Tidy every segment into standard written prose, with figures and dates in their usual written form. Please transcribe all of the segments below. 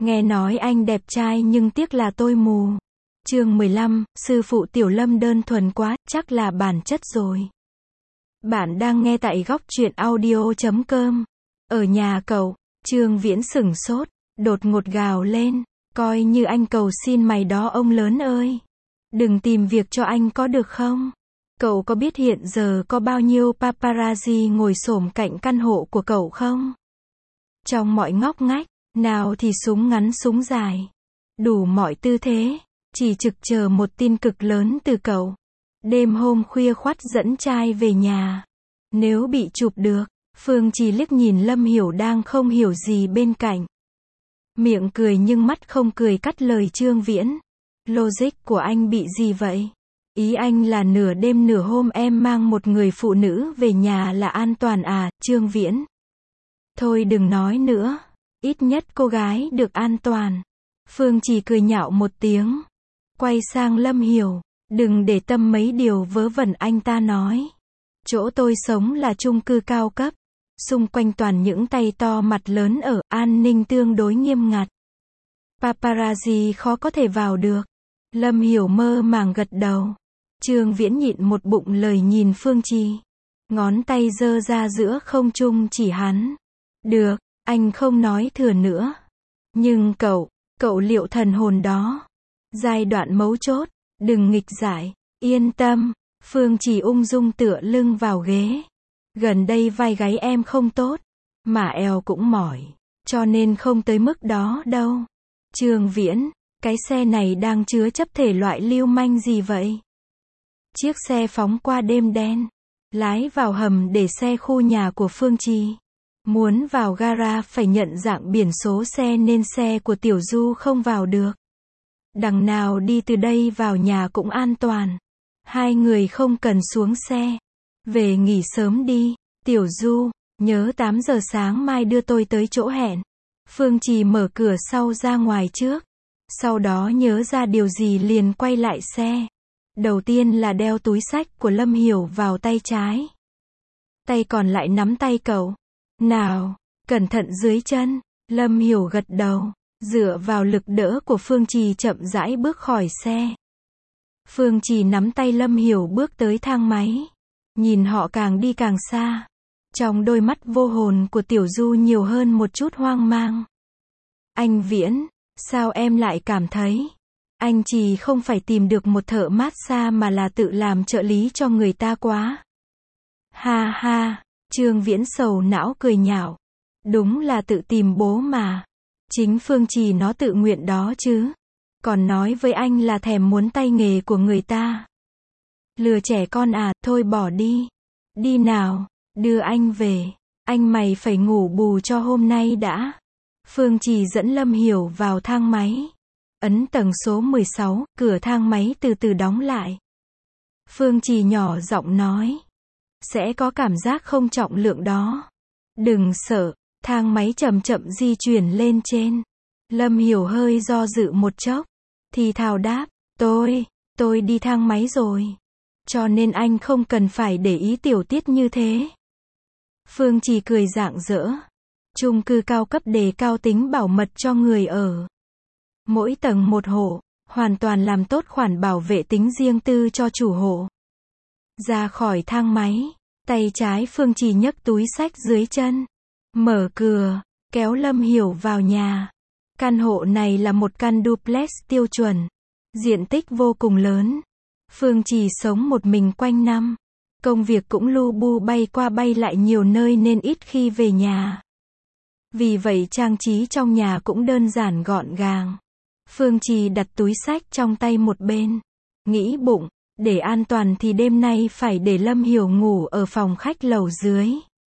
Nghe nói anh đẹp trai nhưng tiếc là tôi mù. Chương 15, sư phụ Tiểu Lâm đơn thuần quá, chắc là bản chất rồi. Bạn đang nghe tại góc truyện audio.com. Ở nhà cậu, Trương Viễn sửng sốt, đột ngột gào lên, coi như anh cầu xin mày đó ông lớn ơi. Đừng tìm việc cho anh có được không? Cậu có biết hiện giờ có bao nhiêu paparazzi ngồi xổm cạnh căn hộ của cậu không? Trong mọi ngóc ngách, nào thì súng ngắn súng dài, đủ mọi tư thế, chỉ trực chờ một tin cực lớn từ cậu. Đêm hôm khuya khoắt dẫn trai về nhà. Nếu bị chụp được, Phương Trì liếc nhìn Lâm Hiểu đang không hiểu gì bên cạnh. Miệng cười nhưng mắt không cười cắt lời Trương Viễn. Logic của anh bị gì vậy? Ý anh là nửa đêm nửa hôm em mang một người phụ nữ về nhà là an toàn à, Trương Viễn? Thôi đừng nói nữa, ít nhất cô gái được an toàn. Phương Trì cười nhạo một tiếng, quay sang Lâm Hiểu, đừng để tâm mấy điều vớ vẩn anh ta nói. Chỗ tôi sống là chung cư cao cấp, xung quanh toàn những tay to mặt lớn ở, an ninh tương đối nghiêm ngặt. Paparazzi khó có thể vào được. Lâm Hiểu mơ màng gật đầu. Trương Viễn nhịn một bụng lời nhìn Phương Trì, ngón tay giơ ra giữa không trung chỉ hắn. Được, anh không nói thừa nữa. Nhưng cậu liệu thần hồn đó. Giai đoạn mấu chốt, đừng nghịch giải, yên tâm. Phương Trì ung dung tựa lưng vào ghế. Gần đây vai gáy em không tốt, mà eo cũng mỏi, cho nên không tới mức đó đâu. Trương Viễn, cái xe này đang chứa chấp thể loại lưu manh gì vậy? Chiếc xe phóng qua đêm đen, lái vào hầm để xe khu nhà của Phương Trì. Muốn vào gara phải nhận dạng biển số xe nên xe của Tiểu Du không vào được. Đằng nào đi từ đây vào nhà cũng an toàn. Hai người không cần xuống xe. Về nghỉ sớm đi, Tiểu Du, nhớ 8 giờ sáng mai đưa tôi tới chỗ hẹn. Phương Trì mở cửa sau ra ngoài trước. Sau đó nhớ ra điều gì liền quay lại xe. Đầu tiên là đeo túi xách của Lâm Hiểu vào tay trái. Tay còn lại nắm tay cậu. Nào, cẩn thận dưới chân. Lâm Hiểu gật đầu, dựa vào lực đỡ của Phương Trì chậm rãi bước khỏi xe. Phương Trì nắm tay Lâm Hiểu bước tới thang máy. Nhìn họ càng đi càng xa. Trong đôi mắt vô hồn của Tiểu Du nhiều hơn một chút hoang mang. Anh Viễn, sao em lại cảm thấy anh Trì không phải tìm được một thợ massage mà là tự làm trợ lý cho người ta quá? Ha ha, Trương Viễn sầu não cười nhạo. Đúng là tự tìm bố mà. Chính Phương Trì nó tự nguyện đó chứ. Còn nói với anh là thèm muốn tay nghề của người ta. Lừa trẻ con à, thôi bỏ đi. Đi nào, đưa anh về. Anh mày phải ngủ bù cho hôm nay đã. Phương Trì dẫn Lâm Hiểu vào thang máy. Ấn tầng số 16, cửa thang máy từ từ đóng lại. Phương Trì nhỏ giọng nói. Sẽ có cảm giác không trọng lượng đó. Đừng sợ, thang máy chậm chậm di chuyển lên trên. Lâm Hiểu hơi do dự một chốc. Thì thào đáp, tôi đi thang máy rồi. Cho nên anh không cần phải để ý tiểu tiết như thế. Phương Trì cười rạng rỡ. Chung cư cao cấp đề cao tính bảo mật cho người ở. Mỗi tầng một hộ, hoàn toàn làm tốt khoản bảo vệ tính riêng tư cho chủ hộ. Ra khỏi thang máy, tay trái Phương Trì nhấc túi xách dưới chân. Mở cửa, kéo Lâm Hiểu vào nhà. Căn hộ này là một căn duplex tiêu chuẩn. Diện tích vô cùng lớn. Phương Trì sống một mình quanh năm. Công việc cũng lu bu bay qua bay lại nhiều nơi nên ít khi về nhà. Vì vậy trang trí trong nhà cũng đơn giản gọn gàng. Phương Trì đặt túi xách trong tay một bên. Nghĩ bụng, để an toàn thì đêm nay phải để Lâm Hiểu ngủ ở phòng khách lầu dưới.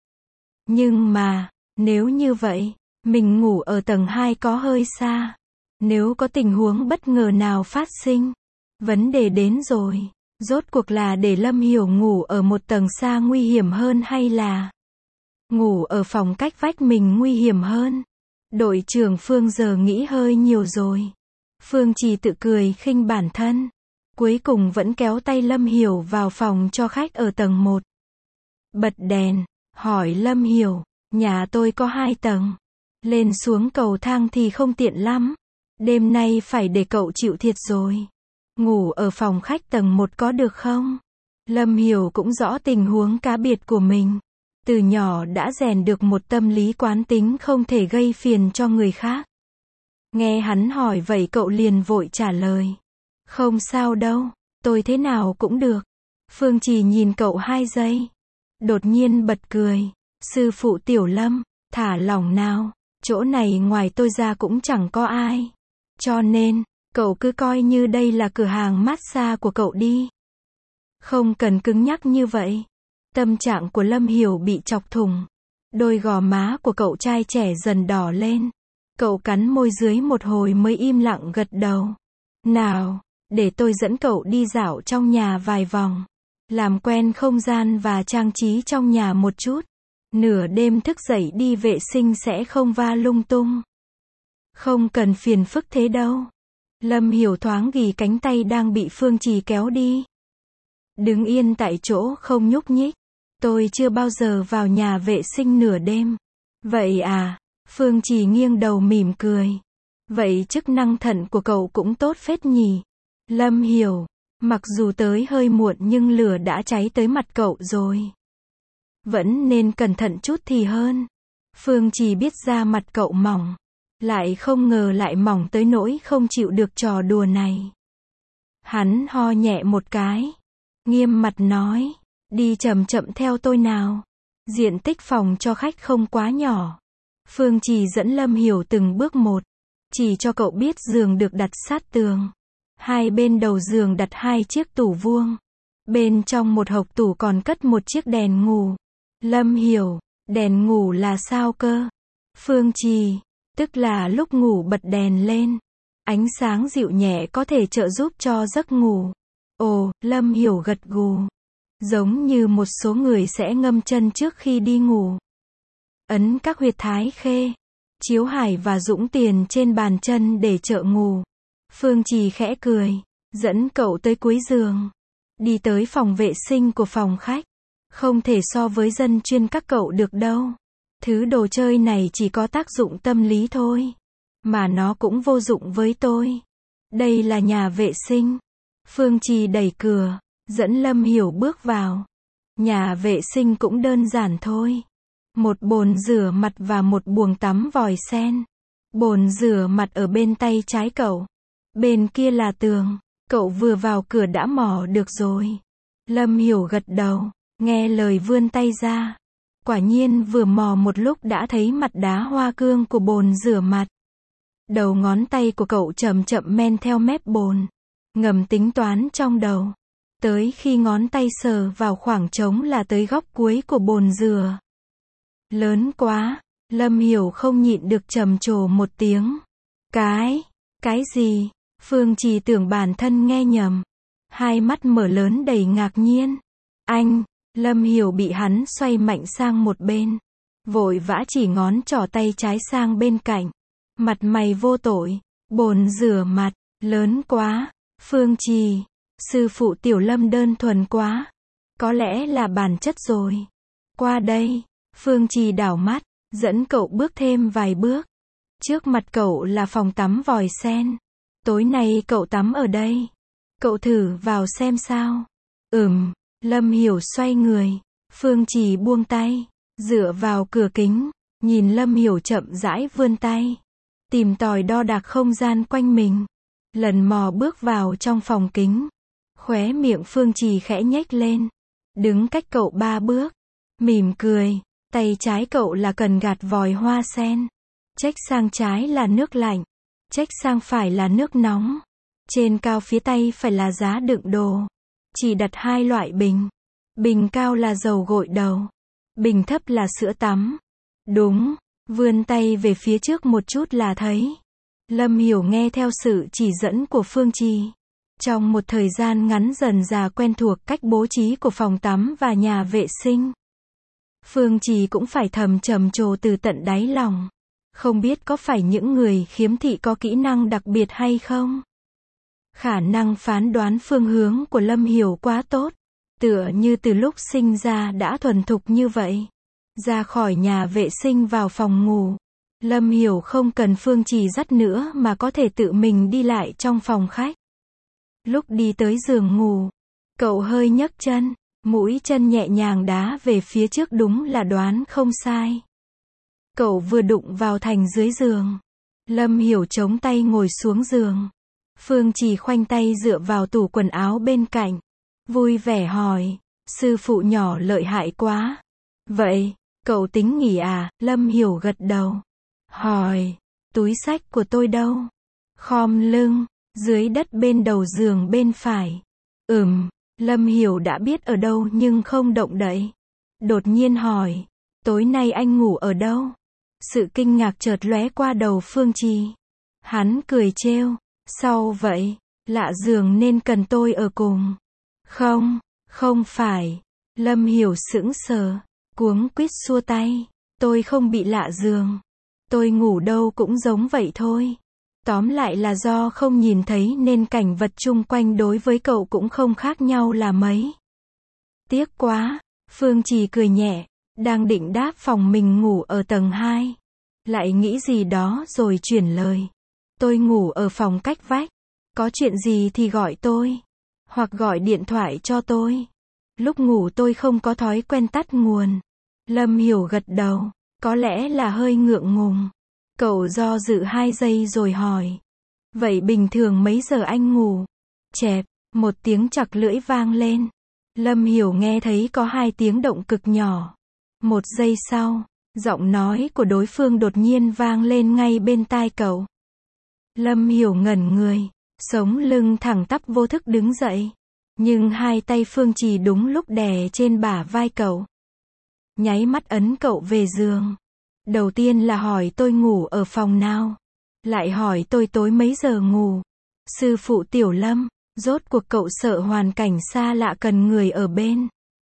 Nhưng mà, nếu như vậy, mình ngủ ở tầng 2 có hơi xa. Nếu có tình huống bất ngờ nào phát sinh, vấn đề đến rồi. Rốt cuộc là để Lâm Hiểu ngủ ở một tầng xa nguy hiểm hơn hay là ngủ ở phòng cách vách mình nguy hiểm hơn? Đội trưởng Phương giờ nghĩ hơi nhiều rồi. Phương Trì tự cười khinh bản thân. Cuối cùng vẫn kéo tay Lâm Hiểu vào phòng cho khách ở tầng 1. Bật đèn, hỏi Lâm Hiểu, nhà tôi có 2 tầng. Lên xuống cầu thang thì không tiện lắm. Đêm nay phải để cậu chịu thiệt rồi. Ngủ ở phòng khách tầng 1 có được không? Lâm Hiểu cũng rõ tình huống cá biệt của mình. Từ nhỏ đã rèn được một tâm lý quán tính không thể gây phiền cho người khác. Nghe hắn hỏi vậy cậu liền vội trả lời. Không sao đâu, tôi thế nào cũng được. Phương Trì nhìn cậu 2 giây. Đột nhiên bật cười. Sư phụ Tiểu Lâm, thả lỏng nào. Chỗ này ngoài tôi ra cũng chẳng có ai. Cho nên, cậu cứ coi như đây là cửa hàng massage của cậu đi. Không cần cứng nhắc như vậy. Tâm trạng của Lâm Hiểu bị chọc thủng. Đôi gò má của cậu trai trẻ dần đỏ lên. Cậu cắn môi dưới một hồi mới im lặng gật đầu. Nào, để tôi dẫn cậu đi dạo trong nhà vài vòng. Làm quen không gian và trang trí trong nhà một chút. Nửa đêm thức dậy đi vệ sinh sẽ không va lung tung. Không cần phiền phức thế đâu. Lâm Hiểu thoáng ghì cánh tay đang bị Phương Trì kéo đi. Đứng yên tại chỗ không nhúc nhích. Tôi chưa bao giờ vào nhà vệ sinh nửa đêm. Vậy à? Phương Trì nghiêng đầu mỉm cười. Vậy chức năng thận của cậu cũng tốt phết nhỉ? Lâm Hiểu, mặc dù tới hơi muộn nhưng lửa đã cháy tới mặt cậu rồi. Vẫn nên cẩn thận chút thì hơn. Phương Trì biết da mặt cậu mỏng. Lại không ngờ lại mỏng tới nỗi không chịu được trò đùa này. Hắn ho nhẹ một cái. Nghiêm mặt nói. Đi chậm chậm theo tôi nào. Diện tích phòng cho khách không quá nhỏ. Phương Trì dẫn Lâm Hiểu từng bước một. Chỉ cho cậu biết giường được đặt sát tường. Hai bên đầu giường đặt 2 chiếc tủ vuông. Bên trong một hộc tủ còn cất một chiếc đèn ngủ. Lâm Hiểu, đèn ngủ là sao cơ? Phương Trì, tức là lúc ngủ bật đèn lên. Ánh sáng dịu nhẹ có thể trợ giúp cho giấc ngủ. Ồ, Lâm Hiểu gật gù. Giống như một số người sẽ ngâm chân trước khi đi ngủ. Ấn các huyệt thái khê, chiếu hải và dũng tiền trên bàn chân để trợ ngủ. Phương Trì khẽ cười, dẫn cậu tới cuối giường. Đi tới phòng vệ sinh của phòng khách. Không thể so với dân chuyên các cậu được đâu. Thứ đồ chơi này chỉ có tác dụng tâm lý thôi. Mà nó cũng vô dụng với tôi. Đây là nhà vệ sinh. Phương Trì đẩy cửa, dẫn Lâm Hiểu bước vào. Nhà vệ sinh cũng đơn giản thôi. Một bồn rửa mặt và một buồng tắm vòi sen. Bồn rửa mặt ở bên tay trái cậu. Bên kia là tường. Cậu vừa vào cửa đã mò được rồi. Lâm Hiểu gật đầu, nghe lời vươn tay ra. Quả nhiên vừa mò một lúc đã thấy mặt đá hoa cương của bồn rửa mặt. Đầu ngón tay của cậu chậm chậm men theo mép bồn. Ngầm tính toán trong đầu. Tới khi ngón tay sờ vào khoảng trống là tới góc cuối của bồn rửa. Lớn quá, Lâm Hiểu không nhịn được trầm trồ một tiếng. Cái gì? Phương Trì tưởng bản thân nghe nhầm. Hai mắt mở lớn đầy ngạc nhiên. Anh, Lâm Hiểu bị hắn xoay mạnh sang một bên. Vội vã chỉ ngón trỏ tay trái sang bên cạnh. Mặt mày vô tội. Bồn rửa mặt, lớn quá. Phương Trì, sư phụ Tiểu Lâm đơn thuần quá. Có lẽ là bản chất rồi. Qua đây, Phương Trì đảo mắt, dẫn cậu bước thêm vài bước. Trước mặt cậu là phòng tắm vòi sen. Tối nay cậu tắm ở đây. Cậu thử vào xem sao. Lâm Hiểu xoay người. Phương Trì buông tay, dựa vào cửa kính, nhìn Lâm Hiểu chậm rãi vươn tay. Tìm tòi đo đạc không gian quanh mình. Lần mò bước vào trong phòng kính. Khóe miệng Phương Trì khẽ nhếch lên. Đứng cách cậu 3 bước. Mỉm cười. Tay trái cậu là cần gạt vòi hoa sen. Chếch sang trái là nước lạnh. Chếch sang phải là nước nóng. Trên cao phía tay phải là giá đựng đồ. Chỉ đặt 2 loại bình. Bình cao là dầu gội đầu. Bình thấp là sữa tắm. Đúng. Vươn tay về phía trước một chút là thấy. Lâm Hiểu nghe theo sự chỉ dẫn của Phương Trì. Trong một thời gian ngắn dần dà quen thuộc cách bố trí của phòng tắm và nhà vệ sinh. Phương Trì cũng phải thầm trầm trồ từ tận đáy lòng. Không biết có phải những người khiếm thị có kỹ năng đặc biệt hay không? Khả năng phán đoán phương hướng của Lâm Hiểu quá tốt. Tựa như từ lúc sinh ra đã thuần thục như vậy. Ra khỏi nhà vệ sinh vào phòng ngủ. Lâm Hiểu không cần Phương Trì dắt nữa mà có thể tự mình đi lại trong phòng khách. Lúc đi tới giường ngủ, cậu hơi nhấc chân, mũi chân nhẹ nhàng đá về phía trước, đúng là đoán không sai. Cậu vừa đụng vào thành dưới giường. Lâm Hiểu chống tay ngồi xuống giường. Phương Trì khoanh tay dựa vào tủ quần áo bên cạnh. Vui vẻ hỏi, sư phụ nhỏ lợi hại quá. Vậy, cậu tính nghỉ à? Lâm Hiểu gật đầu. Hỏi, túi xách của tôi đâu? Khom lưng, dưới đất bên đầu giường bên phải. Lâm Hiểu đã biết ở đâu nhưng không động đậy. Đột nhiên hỏi, tối nay anh ngủ ở đâu? Sự kinh ngạc chợt lóe qua đầu Phương Trì. Hắn cười trêu, sao vậy? Lạ giường nên cần tôi ở cùng. Không phải. Lâm Hiểu sững sờ, cuống quýt xua tay. Tôi không bị lạ giường. Tôi ngủ đâu cũng giống vậy thôi. Tóm lại là do không nhìn thấy nên cảnh vật chung quanh đối với cậu cũng không khác nhau là mấy. Tiếc quá. Phương Trì cười nhẹ, đang định đáp phòng mình ngủ ở tầng 2. Lại nghĩ gì đó rồi chuyển lời. Tôi ngủ ở phòng cách vách. Có chuyện gì thì gọi tôi. Hoặc gọi điện thoại cho tôi. Lúc ngủ tôi không có thói quen tắt nguồn. Lâm Hiểu gật đầu. Có lẽ là hơi ngượng ngùng. Cậu do dự 2 giây rồi hỏi. Vậy bình thường mấy giờ anh ngủ? Chẹp, một tiếng chặt lưỡi vang lên. Lâm Hiểu nghe thấy có 2 tiếng động cực nhỏ. 1 giây sau, giọng nói của đối phương đột nhiên vang lên ngay bên tai cậu. Lâm Hiểu ngẩn người, sống lưng thẳng tắp vô thức đứng dậy. Nhưng 2 tay Phương Trì đúng lúc đè trên bả vai cậu. Nháy mắt ấn cậu về giường. Đầu tiên là hỏi tôi ngủ ở phòng nào. Lại hỏi tôi tối mấy giờ ngủ. Sư phụ Tiểu Lâm, rốt cuộc cậu sợ hoàn cảnh xa lạ cần người ở bên?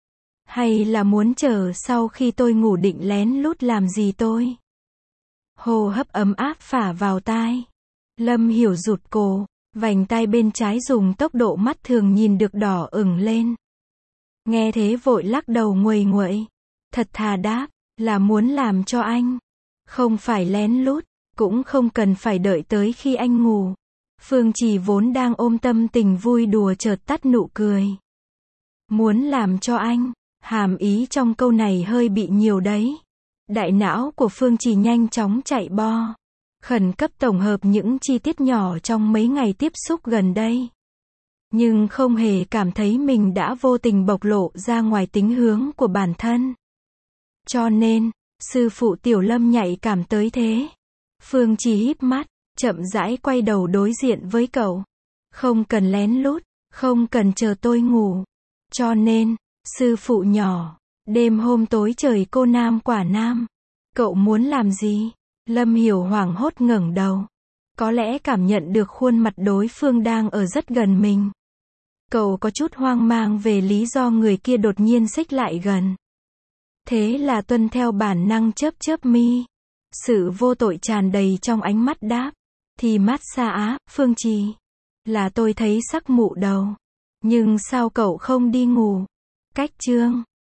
Hay là muốn chờ sau khi tôi ngủ định lén lút làm gì tôi? Hô hấp ấm áp phả vào tai. Lâm Hiểu rụt cổ, vành tai bên trái dùng tốc độ mắt thường nhìn được đỏ ửng lên. Nghe thế vội lắc đầu nguầy nguậy. Thật thà đáp, là muốn làm cho anh. Không phải lén lút, cũng không cần phải đợi tới khi anh ngủ. Phương Trì vốn đang ôm tâm tình vui đùa chợt tắt nụ cười. Muốn làm cho anh, hàm ý trong câu này hơi bị nhiều đấy. Đại não của Phương Trì nhanh chóng chạy bo. Khẩn cấp tổng hợp những chi tiết nhỏ trong mấy ngày tiếp xúc gần đây. Nhưng không hề cảm thấy mình đã vô tình bộc lộ ra ngoài tính hướng của bản thân. Cho nên, sư phụ Tiểu Lâm nhạy cảm tới thế. Phương Trì híp mắt, chậm rãi quay đầu đối diện với cậu. Không cần lén lút, không cần chờ tôi ngủ. Cho nên, sư phụ nhỏ, đêm hôm tối trời cô nam quả nam. Cậu muốn làm gì? Lâm Hiểu hoảng hốt ngẩng đầu. Có lẽ cảm nhận được khuôn mặt đối phương đang ở rất gần mình. Cậu có chút hoang mang về lý do người kia đột nhiên xích lại gần. Thế là tuân theo bản năng chớp chớp mi. Sự vô tội tràn đầy trong ánh mắt đáp. Thì mát xa á, Phương Trì. Là tôi thấy sắc mụ đầu. Nhưng sao cậu không đi ngủ? Cách chương